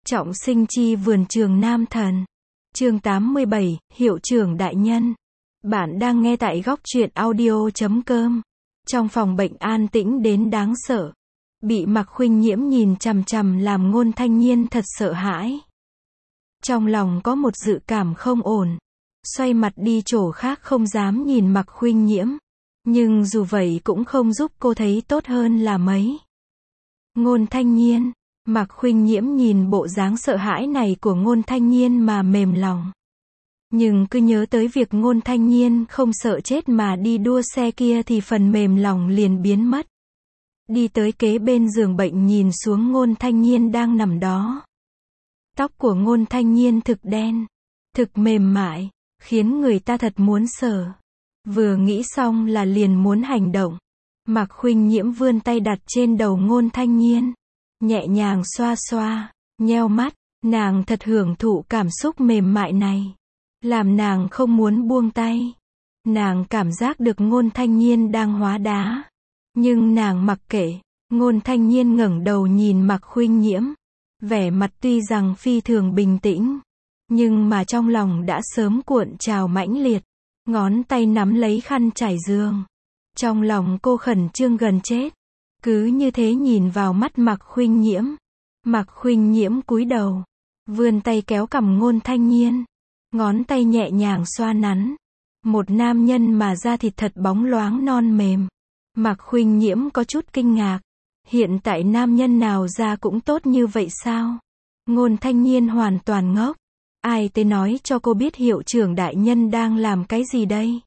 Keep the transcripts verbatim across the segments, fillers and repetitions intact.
Trọng sinh chi vườn trường Nam Thần. Chương tám mươi bảy, Hiệu trưởng đại nhân. Bạn đang nghe tại góc truyện audio chấm com. Trong phòng bệnh an tĩnh đến đáng sợ. Bị Mạc Khuynh Nhiễm nhìn chằm chằm làm Ngôn Thanh Nhiên thật sợ hãi. Trong lòng có một dự cảm không ổn. Xoay mặt đi chỗ khác không dám nhìn Mạc Khuynh Nhiễm. Nhưng dù vậy cũng không giúp cô thấy tốt hơn là mấy. Ngôn Thanh Nhiên. Mạc Khuynh Nhiễm nhìn bộ dáng sợ hãi này của Ngôn Thanh Nhiên mà mềm lòng. Nhưng cứ nhớ tới việc Ngôn Thanh Nhiên không sợ chết mà đi đua xe kia thì phần mềm lòng liền biến mất. Đi tới kế bên giường bệnh nhìn xuống Ngôn Thanh Nhiên đang nằm đó. Tóc của Ngôn Thanh Nhiên thực đen, thực mềm mại, khiến người ta thật muốn sờ. Vừa nghĩ xong là liền muốn hành động. Mạc Khuynh Nhiễm vươn tay đặt trên đầu Ngôn Thanh Nhiên. Nhẹ nhàng xoa xoa, nheo mắt, nàng thật hưởng thụ cảm xúc mềm mại này. Làm nàng không muốn buông tay. Nàng cảm giác được Ngôn Thanh Nhiên đang hóa đá. Nhưng nàng mặc kệ. Ngôn Thanh Nhiên ngẩng đầu nhìn Mạc Khuynh Nhiễm. Vẻ mặt tuy rằng phi thường bình tĩnh. Nhưng mà trong lòng đã sớm cuộn trào mãnh liệt. Ngón tay nắm lấy khăn trải giường. Trong lòng cô khẩn trương gần chết. Cứ như thế nhìn vào mắt Mạc Khuynh Nhiễm. Mạc Khuynh Nhiễm cúi đầu. Vươn tay kéo cằm Ngôn Thanh Nhiên. Ngón tay nhẹ nhàng xoa nắn. Một nam nhân mà da thịt thật bóng loáng non mềm. Mạc Khuynh Nhiễm có chút kinh ngạc. Hiện tại nam nhân nào da cũng tốt như vậy sao? Ngôn Thanh Nhiên hoàn toàn ngốc. Ai tới nói cho cô biết hiệu trưởng đại nhân đang làm cái gì đây?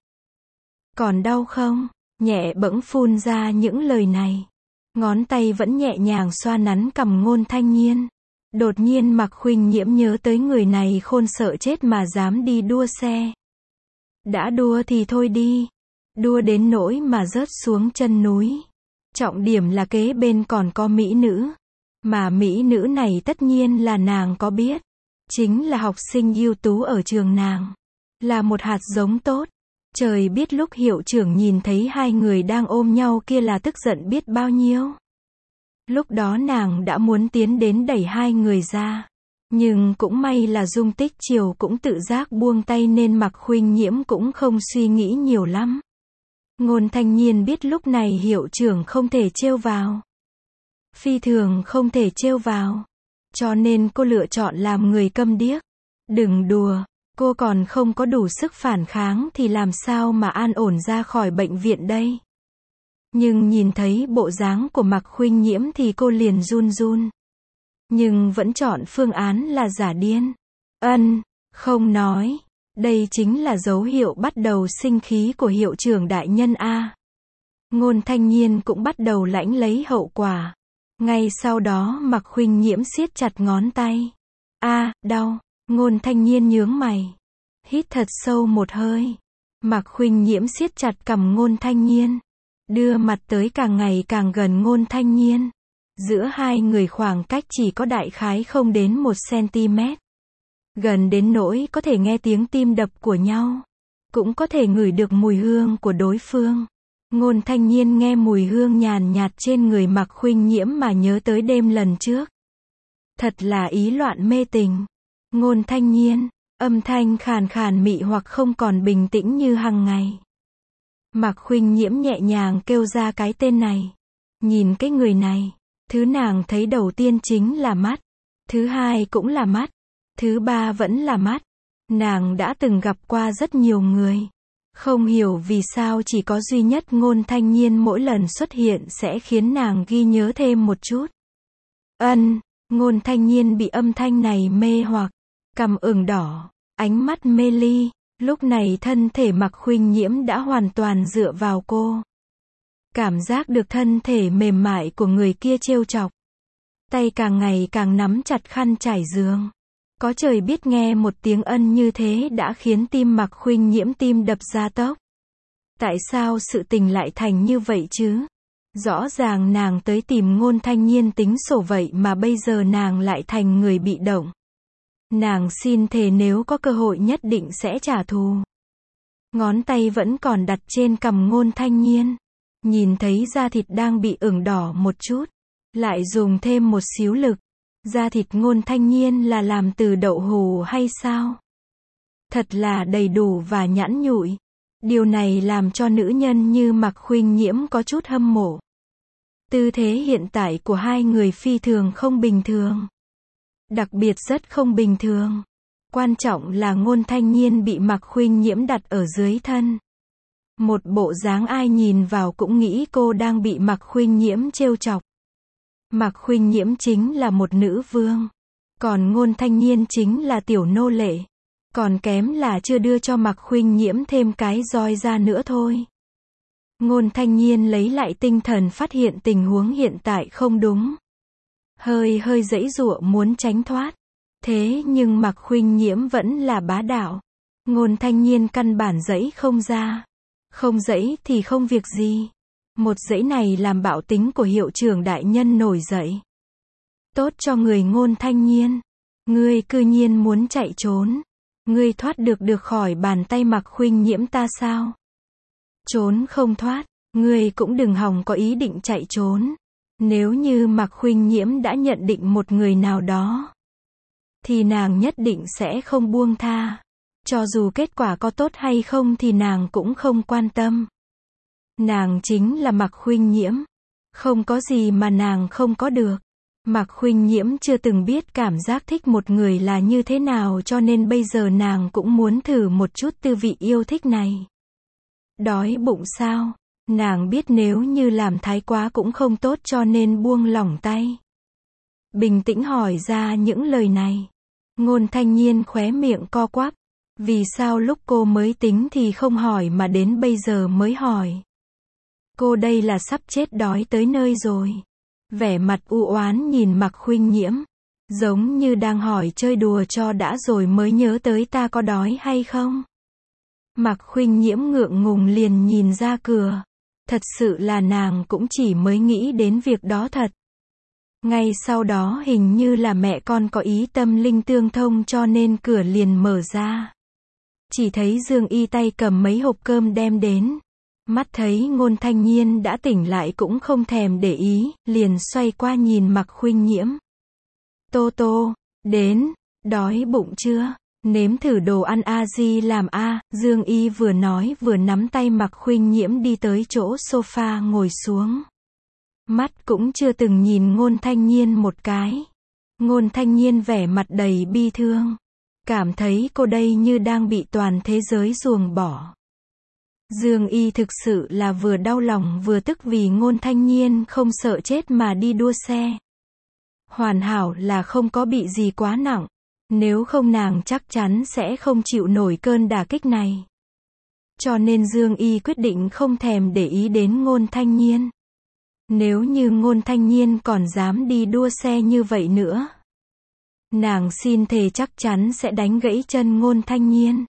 Còn đau không? Nhẹ bẫng phun ra những lời này. Ngón tay vẫn nhẹ nhàng xoa nắn cằm Ngôn Thanh Nhiên. Đột nhiên Mạc Khuynh Nhiễm nhớ tới người này khôn sợ chết mà dám đi đua xe. Đã đua thì thôi đi. Đua đến nỗi mà rớt xuống chân núi. Trọng điểm là kế bên còn có mỹ nữ. Mà mỹ nữ này tất nhiên là nàng có biết. Chính là học sinh ưu tú ở trường nàng. Là một hạt giống tốt. Trời biết lúc hiệu trưởng nhìn thấy hai người đang ôm nhau kia là tức giận biết bao nhiêu. Lúc đó nàng đã muốn tiến đến đẩy hai người ra. Nhưng cũng may là Dung Tích Triều cũng tự giác buông tay nên Mạc Khuynh Nhiễm cũng không suy nghĩ nhiều lắm. Ngôn Thanh Nhiên biết lúc này hiệu trưởng không thể trêu vào. Phi thường không thể trêu vào. Cho nên cô lựa chọn làm người câm điếc. Đừng đùa. Cô còn không có đủ sức phản kháng thì làm sao mà an ổn ra khỏi bệnh viện đây. Nhưng nhìn thấy bộ dáng của Mạc Khuynh Nhiễm thì cô liền run run. Nhưng vẫn chọn phương án là giả điên. Ân, không nói. Đây chính là dấu hiệu bắt đầu sinh khí của hiệu trưởng đại nhân A. Ngôn Thanh Nhiên cũng bắt đầu lãnh lấy hậu quả. Ngay sau đó Mạc Khuynh Nhiễm siết chặt ngón tay. A, đau. Ngôn Thanh Nhiên nhướng mày. Hít thật sâu một hơi. Mạc Khuynh Nhiễm siết chặt cằm Ngôn Thanh Nhiên. Đưa mặt tới càng ngày càng gần Ngôn Thanh Nhiên. Giữa hai người khoảng cách chỉ có đại khái không đến một xăng-ti-mét. Gần đến nỗi có thể nghe tiếng tim đập của nhau. Cũng có thể ngửi được mùi hương của đối phương. Ngôn Thanh Nhiên nghe mùi hương nhàn nhạt trên người Mạc Khuynh Nhiễm mà nhớ tới đêm lần trước. Thật là ý loạn mê tình. Ngôn Thanh Nhiên, âm thanh khàn khàn mị hoặc không còn bình tĩnh như hằng ngày. Mạc Khuynh Nhiễm nhẹ nhàng kêu ra cái tên này. Nhìn cái người này, thứ nàng thấy đầu tiên chính là mắt. Thứ hai cũng là mắt. Thứ ba vẫn là mắt. Nàng đã từng gặp qua rất nhiều người. Không hiểu vì sao chỉ có duy nhất Ngôn Thanh Nhiên mỗi lần xuất hiện sẽ khiến nàng ghi nhớ thêm một chút. Ân, Ngôn Thanh Nhiên bị âm thanh này mê hoặc. Cằm ửng đỏ, ánh mắt mê ly. Lúc này thân thể Mạc Khuynh Nhiễm đã hoàn toàn dựa vào cô. Cảm giác được thân thể mềm mại của người kia trêu chọc. Tay càng ngày càng nắm chặt khăn trải giường. Có trời biết nghe một tiếng ân như thế đã khiến tim Mạc Khuynh Nhiễm tim đập ra tốc. Tại sao sự tình lại thành như vậy chứ? Rõ ràng nàng tới tìm Ngôn Thanh Nhiên tính sổ vậy mà bây giờ nàng lại thành người bị động. Nàng xin thề nếu có cơ hội nhất định sẽ trả thù. Ngón tay vẫn còn đặt trên cằm Ngôn Thanh Nhiên. Nhìn thấy da thịt đang bị ửng đỏ một chút. Lại dùng thêm một xíu lực. Da thịt Ngôn Thanh Nhiên là làm từ đậu hù hay sao? Thật là đầy đủ và nhẵn nhụi. Điều này làm cho nữ nhân như Mạc Khuynh Nhiễm có chút hâm mộ. Tư thế hiện tại của hai người phi thường không bình thường. Đặc biệt rất không bình thường. Quan trọng là Ngôn Thanh Nhiên bị Mạc Khuynh Nhiễm đặt ở dưới thân. Một bộ dáng ai nhìn vào cũng nghĩ cô đang bị Mạc Khuynh Nhiễm trêu chọc. Mạc Khuynh Nhiễm chính là một nữ vương. Còn Ngôn Thanh Nhiên chính là tiểu nô lệ. Còn kém là chưa đưa cho Mạc Khuynh Nhiễm thêm cái roi ra nữa thôi. Ngôn Thanh Nhiên lấy lại tinh thần phát hiện tình huống hiện tại không đúng. Hơi hơi giãy giụa muốn tránh thoát. Thế nhưng Mạc Khuynh Nhiễm vẫn là bá đạo. Ngôn Thanh Nhiên căn bản giãy không ra. Không giãy thì không việc gì. Một giãy này làm bạo tính của hiệu trưởng đại nhân nổi dậy. Tốt cho người Ngôn Thanh Nhiên. Ngươi cư nhiên muốn chạy trốn. Ngươi thoát được được khỏi bàn tay Mạc Khuynh Nhiễm ta sao? Trốn không thoát, ngươi cũng đừng hòng có ý định chạy trốn. Nếu như Mạc Khuynh Nhiễm đã nhận định một người nào đó, thì nàng nhất định sẽ không buông tha. Cho dù kết quả có tốt hay không thì nàng cũng không quan tâm. Nàng chính là Mạc Khuynh Nhiễm. Không có gì mà nàng không có được. Mạc Khuynh Nhiễm chưa từng biết cảm giác thích một người là như thế nào cho nên bây giờ nàng cũng muốn thử một chút tư vị yêu thích này. Đói bụng sao? Nàng biết nếu như làm thái quá cũng không tốt cho nên buông lỏng tay. Bình tĩnh hỏi ra những lời này. Ngôn Thanh Nhiên khóe miệng co quắp. Vì sao lúc cô mới tính thì không hỏi mà đến bây giờ mới hỏi? Cô đây là sắp chết đói tới nơi rồi. Vẻ mặt u oán nhìn Mạc Khuynh Nhiễm. Giống như đang hỏi chơi đùa cho đã rồi mới nhớ tới ta có đói hay không? Mạc Khuynh Nhiễm ngượng ngùng liền nhìn ra cửa. Thật sự là nàng cũng chỉ mới nghĩ đến việc đó thật. Ngay sau đó hình như là mẹ con có ý tâm linh tương thông cho nên cửa liền mở ra. Chỉ thấy Dương Y tay cầm mấy hộp cơm đem đến. Mắt thấy Ngôn Thanh Nhiên đã tỉnh lại cũng không thèm để ý, liền xoay qua nhìn Mạc Khuynh Nhiễm. Tô Tô, đến, đói bụng chưa? Nếm thử đồ ăn a di làm a. Dương Y vừa nói vừa nắm tay Mạc Khuynh Nhiễm đi tới chỗ sofa ngồi xuống. Mắt cũng chưa từng nhìn Ngôn Thanh Nhiên một cái. Ngôn Thanh Nhiên vẻ mặt đầy bi thương. Cảm thấy cô đây như đang bị toàn thế giới ruồng bỏ. Dương Y thực sự là vừa đau lòng vừa tức vì Ngôn Thanh Nhiên không sợ chết mà đi đua xe. Hoàn hảo là không có bị gì quá nặng. Nếu không nàng chắc chắn sẽ không chịu nổi cơn đả kích này. Cho nên Dương Y quyết định không thèm để ý đến Ngôn Thanh Nhiên. Nếu như Ngôn Thanh Nhiên còn dám đi đua xe như vậy nữa, nàng xin thề chắc chắn sẽ đánh gãy chân Ngôn Thanh Nhiên.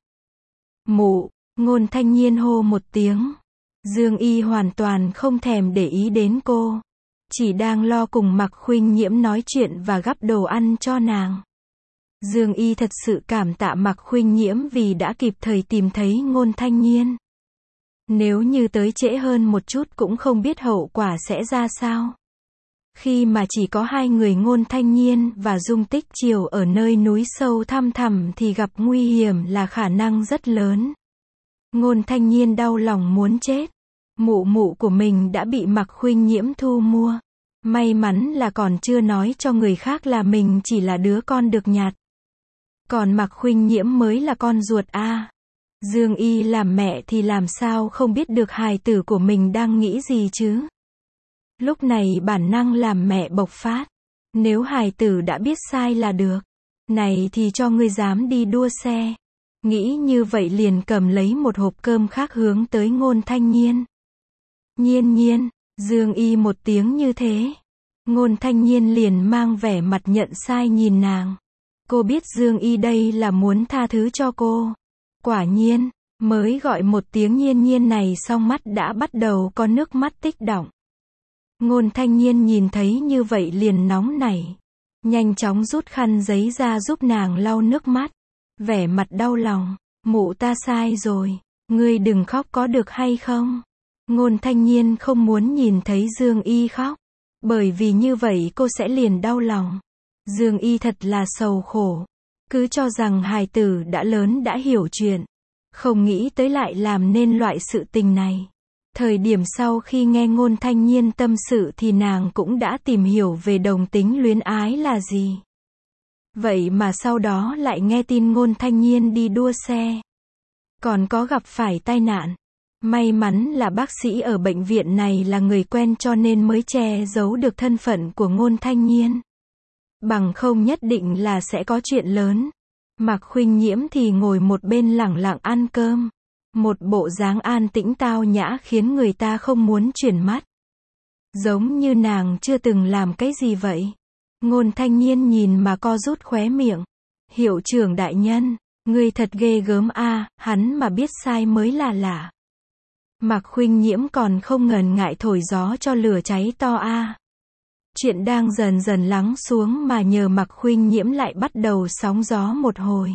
Mụ, Ngôn Thanh Nhiên hô một tiếng. Dương Y hoàn toàn không thèm để ý đến cô. Chỉ đang lo cùng Mạc Khuynh Nhiễm nói chuyện và gắp đồ ăn cho nàng. Dương Y thật sự cảm tạ Mạc Khuynh Nhiễm vì đã kịp thời tìm thấy Ngôn Thanh Nhiên. Nếu như tới trễ hơn một chút cũng không biết hậu quả sẽ ra sao. Khi mà chỉ có hai người Ngôn Thanh Nhiên và Dung Tích Triều ở nơi núi sâu thăm thẳm thì gặp nguy hiểm là khả năng rất lớn. Ngôn Thanh Nhiên đau lòng muốn chết. Mụ mụ của mình đã bị Mạc Khuynh Nhiễm thu mua. May mắn là còn chưa nói cho người khác là mình chỉ là đứa con được nhặt. Còn Mạc Khuynh Nhiễm mới là con ruột a. À. Dương Y làm mẹ thì làm sao không biết được hài tử của mình đang nghĩ gì chứ? Lúc này bản năng làm mẹ bộc phát. Nếu hài tử đã biết sai là được. Này thì cho ngươi dám đi đua xe. Nghĩ như vậy liền cầm lấy một hộp cơm khác hướng tới Ngôn Thanh Nhiên. Nhiên nhiên, Dương Y một tiếng như thế. Ngôn Thanh Nhiên liền mang vẻ mặt nhận sai nhìn nàng. Cô biết Dương Y đây là muốn tha thứ cho cô. Quả nhiên, mới gọi một tiếng nhiên nhiên này xong mắt đã bắt đầu có nước mắt tích đọng. Ngôn Thanh Nhiên nhìn thấy như vậy liền nóng nảy. Nhanh chóng rút khăn giấy ra giúp nàng lau nước mắt. Vẻ mặt đau lòng. Mụ ta sai rồi. Ngươi đừng khóc có được hay không? Ngôn Thanh Nhiên không muốn nhìn thấy Dương Y khóc. Bởi vì như vậy cô sẽ liền đau lòng. Dương Y thật là sầu khổ. Cứ cho rằng hài tử đã lớn đã hiểu chuyện. Không nghĩ tới lại làm nên loại sự tình này. Thời điểm sau khi nghe Ngôn Thanh Nhiên tâm sự thì nàng cũng đã tìm hiểu về đồng tính luyến ái là gì. Vậy mà sau đó lại nghe tin Ngôn Thanh Nhiên đi đua xe. Còn có gặp phải tai nạn. May mắn là bác sĩ ở bệnh viện này là người quen cho nên mới che giấu được thân phận của Ngôn Thanh Nhiên. Bằng không nhất định là sẽ có chuyện lớn. Mạc Khuynh Nhiễm thì ngồi một bên lẳng lặng ăn cơm. Một bộ dáng an tĩnh tao nhã khiến người ta không muốn chuyển mắt. Giống như nàng chưa từng làm cái gì vậy. Ngôn Thanh Nhiên nhìn mà co rút khóe miệng. Hiệu trưởng đại nhân, ngươi thật ghê gớm a, hắn mà biết sai mới là lạ. Mạc Khuynh Nhiễm còn không ngần ngại thổi gió cho lửa cháy to a. Chuyện đang dần dần lắng xuống mà nhờ Mạc Khuynh Nhiễm lại bắt đầu sóng gió một hồi.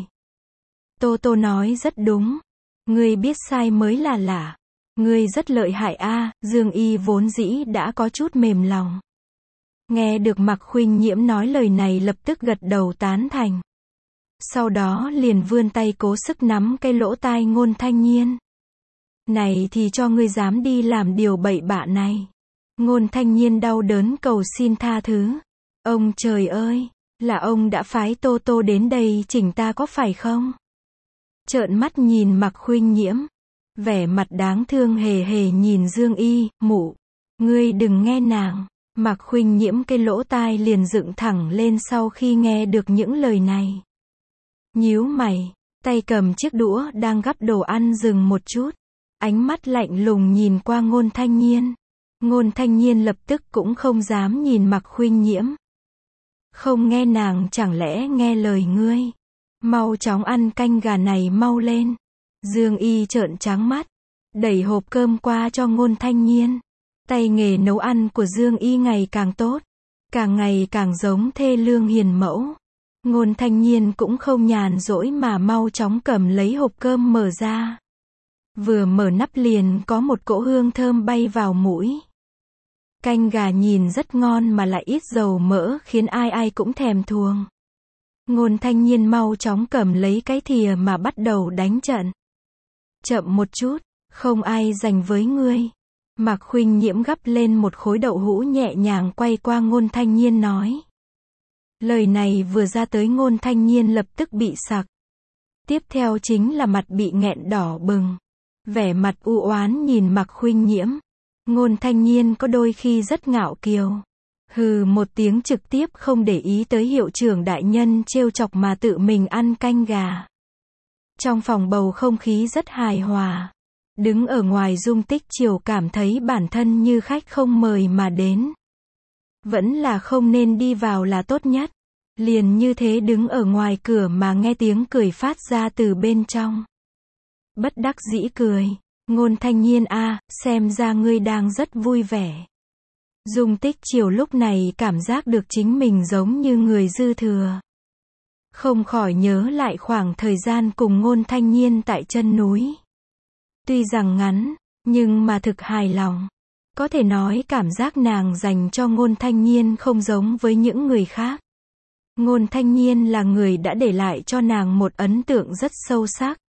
Tô Tô nói rất đúng. Ngươi biết sai mới là lạ. Ngươi rất lợi hại a. Dương Y vốn dĩ đã có chút mềm lòng. Nghe được Mạc Khuynh Nhiễm nói lời này lập tức gật đầu tán thành. Sau đó liền vươn tay cố sức nắm cái lỗ tai Ngôn Thanh Nhiên. Này thì cho ngươi dám đi làm điều bậy bạ này. Ngôn Thanh Nhiên đau đớn cầu xin tha thứ. Ông trời ơi, là ông đã phái Tô Tô đến đây chỉnh ta có phải không? Trợn mắt nhìn Mạc Khuynh Nhiễm. Vẻ mặt đáng thương hề hề nhìn Dương Y, mụ. Ngươi đừng nghe nàng. Mạc Khuynh Nhiễm cái lỗ tai liền dựng thẳng lên sau khi nghe được những lời này. Nhíu mày, tay cầm chiếc đũa đang gắp đồ ăn dừng một chút. Ánh mắt lạnh lùng nhìn qua Ngôn Thanh Nhiên. Ngôn Thanh Nhiên lập tức cũng không dám nhìn Mạc Khuynh Nhiễm. Không nghe nàng chẳng lẽ nghe lời ngươi. Mau chóng ăn canh gà này mau lên. Dương Y trợn trắng mắt. Đẩy hộp cơm qua cho Ngôn Thanh Nhiên. Tay nghề nấu ăn của Dương Y ngày càng tốt. Càng ngày càng giống thê lương hiền mẫu. Ngôn Thanh Nhiên cũng không nhàn rỗi mà mau chóng cầm lấy hộp cơm mở ra. Vừa mở nắp liền có một cỗ hương thơm bay vào mũi. Canh gà nhìn rất ngon mà lại ít dầu mỡ khiến ai ai cũng thèm thuồng. Ngôn Thanh Nhiên mau chóng cầm lấy cái thìa mà bắt đầu đánh trận. Chậm một chút, không ai giành với ngươi. Mạc Khuynh Nhiễm gắp lên một khối đậu hũ nhẹ nhàng quay qua Ngôn Thanh Nhiên nói. Lời này vừa ra tới Ngôn Thanh Nhiên lập tức bị sặc. Tiếp theo chính là mặt bị nghẹn đỏ bừng. Vẻ mặt u oán nhìn Mạc Khuynh Nhiễm. Ngôn Thanh Nhiên có đôi khi rất ngạo kiều. Hừ một tiếng trực tiếp không để ý tới hiệu trưởng đại nhân trêu chọc mà tự mình ăn canh gà. Trong phòng bầu không khí rất hài hòa. Đứng ở ngoài Dung Tích Chiều cảm thấy bản thân như khách không mời mà đến. Vẫn là không nên đi vào là tốt nhất. Liền như thế đứng ở ngoài cửa mà nghe tiếng cười phát ra từ bên trong. Bất đắc dĩ cười. Ngôn Thanh Nhiên a, xem ra ngươi đang rất vui vẻ. Dung Tích Chiều lúc này cảm giác được chính mình giống như người dư thừa. Không khỏi nhớ lại khoảng thời gian cùng Ngôn Thanh Nhiên tại chân núi. Tuy rằng ngắn, nhưng mà thực hài lòng. Có thể nói cảm giác nàng dành cho Ngôn Thanh Nhiên không giống với những người khác. Ngôn Thanh Nhiên là người đã để lại cho nàng một ấn tượng rất sâu sắc.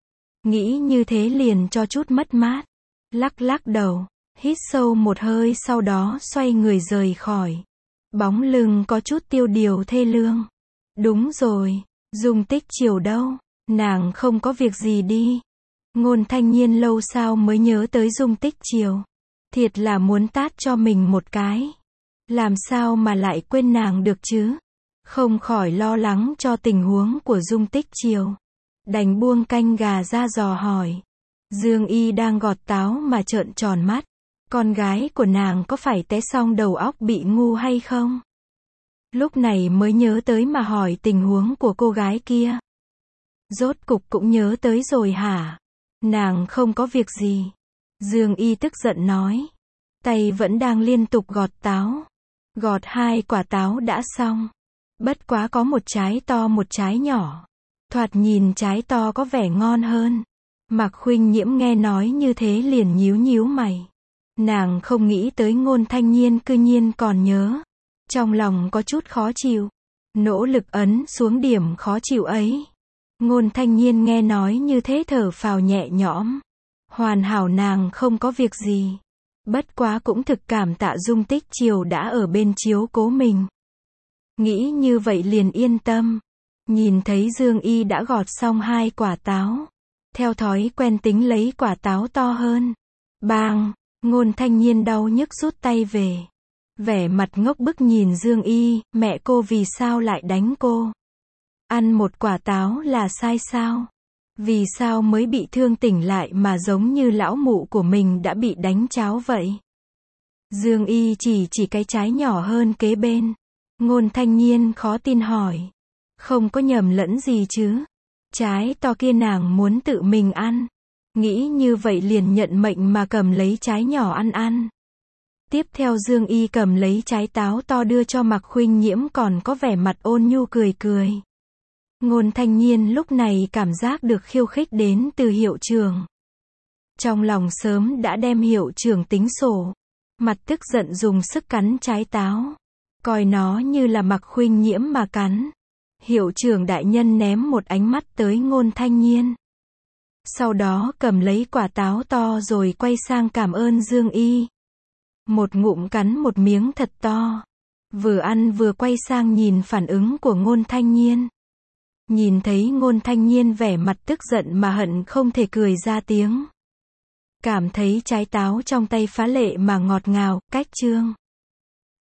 Nghĩ như thế liền cho chút mất mát. Lắc lắc đầu, hít sâu một hơi sau đó xoay người rời khỏi. Bóng lưng có chút tiêu điều thê lương. Đúng rồi, Dung Tích Chiều đâu? Nàng không có việc gì đi. Ngôn Thanh Nhiên lâu sao mới nhớ tới Dung Tích Chiều. Thiệt là muốn tát cho mình một cái. Làm sao mà lại quên nàng được chứ? Không khỏi lo lắng cho tình huống của Dung Tích Chiều. Đành buông canh gà ra dò hỏi. Dương Y đang gọt táo mà trợn tròn mắt. Con gái của nàng có phải té xong đầu óc bị ngu hay không? Lúc này mới nhớ tới mà hỏi tình huống của cô gái kia. Rốt cục cũng nhớ tới rồi hả? Nàng không có việc gì. Dương Y tức giận nói. Tay vẫn đang liên tục gọt táo. Gọt hai quả táo đã xong. Bất quá có một trái to một trái nhỏ. Thoạt nhìn trái to có vẻ ngon hơn. Mạc Khuynh Nhiễm nghe nói như thế liền nhíu nhíu mày. Nàng không nghĩ tới Ngôn Thanh Nhiên cư nhiên còn nhớ. Trong lòng có chút khó chịu. Nỗ lực ấn xuống điểm khó chịu ấy. Ngôn Thanh Nhiên nghe nói như thế thở phào nhẹ nhõm. Hoàn hảo nàng không có việc gì. Bất quá cũng thực cảm tạ Dung Tích Triều đã ở bên chiếu cố mình. Nghĩ như vậy liền yên tâm. Nhìn thấy Dương Y đã gọt xong hai quả táo. Theo thói quen tính lấy quả táo to hơn. Bang! Ngôn Thanh Nhiên đau nhức rút tay về. Vẻ mặt ngốc bức nhìn Dương Y, mẹ cô vì sao lại đánh cô? Ăn một quả táo là sai sao? Vì sao mới bị thương tỉnh lại mà giống như lão mụ của mình đã bị đánh cháo vậy? Dương Y chỉ chỉ cái trái nhỏ hơn kế bên. Ngôn Thanh Nhiên khó tin hỏi. Không có nhầm lẫn gì chứ? Trái to kia nàng muốn tự mình ăn. Nghĩ như vậy liền nhận mệnh mà cầm lấy trái nhỏ ăn ăn. Tiếp theo Dương Y cầm lấy trái táo to đưa cho Mạc Khuynh Nhiễm còn có vẻ mặt ôn nhu cười cười. Ngôn Thanh Nhiên lúc này cảm giác được khiêu khích đến từ hiệu trưởng. Trong lòng sớm đã đem hiệu trưởng tính sổ. Mặt tức giận dùng sức cắn trái táo. Coi nó như là Mạc Khuynh Nhiễm mà cắn. Hiệu trưởng đại nhân ném một ánh mắt tới Ngôn Thanh Nhiên. Sau đó cầm lấy quả táo to rồi quay sang cảm ơn Dương Y. Một ngụm cắn một miếng thật to. Vừa ăn vừa quay sang nhìn phản ứng của Ngôn Thanh Nhiên. Nhìn thấy Ngôn Thanh Nhiên vẻ mặt tức giận mà hận không thể cười ra tiếng. Cảm thấy trái táo trong tay phá lệ mà ngọt ngào, cách chương.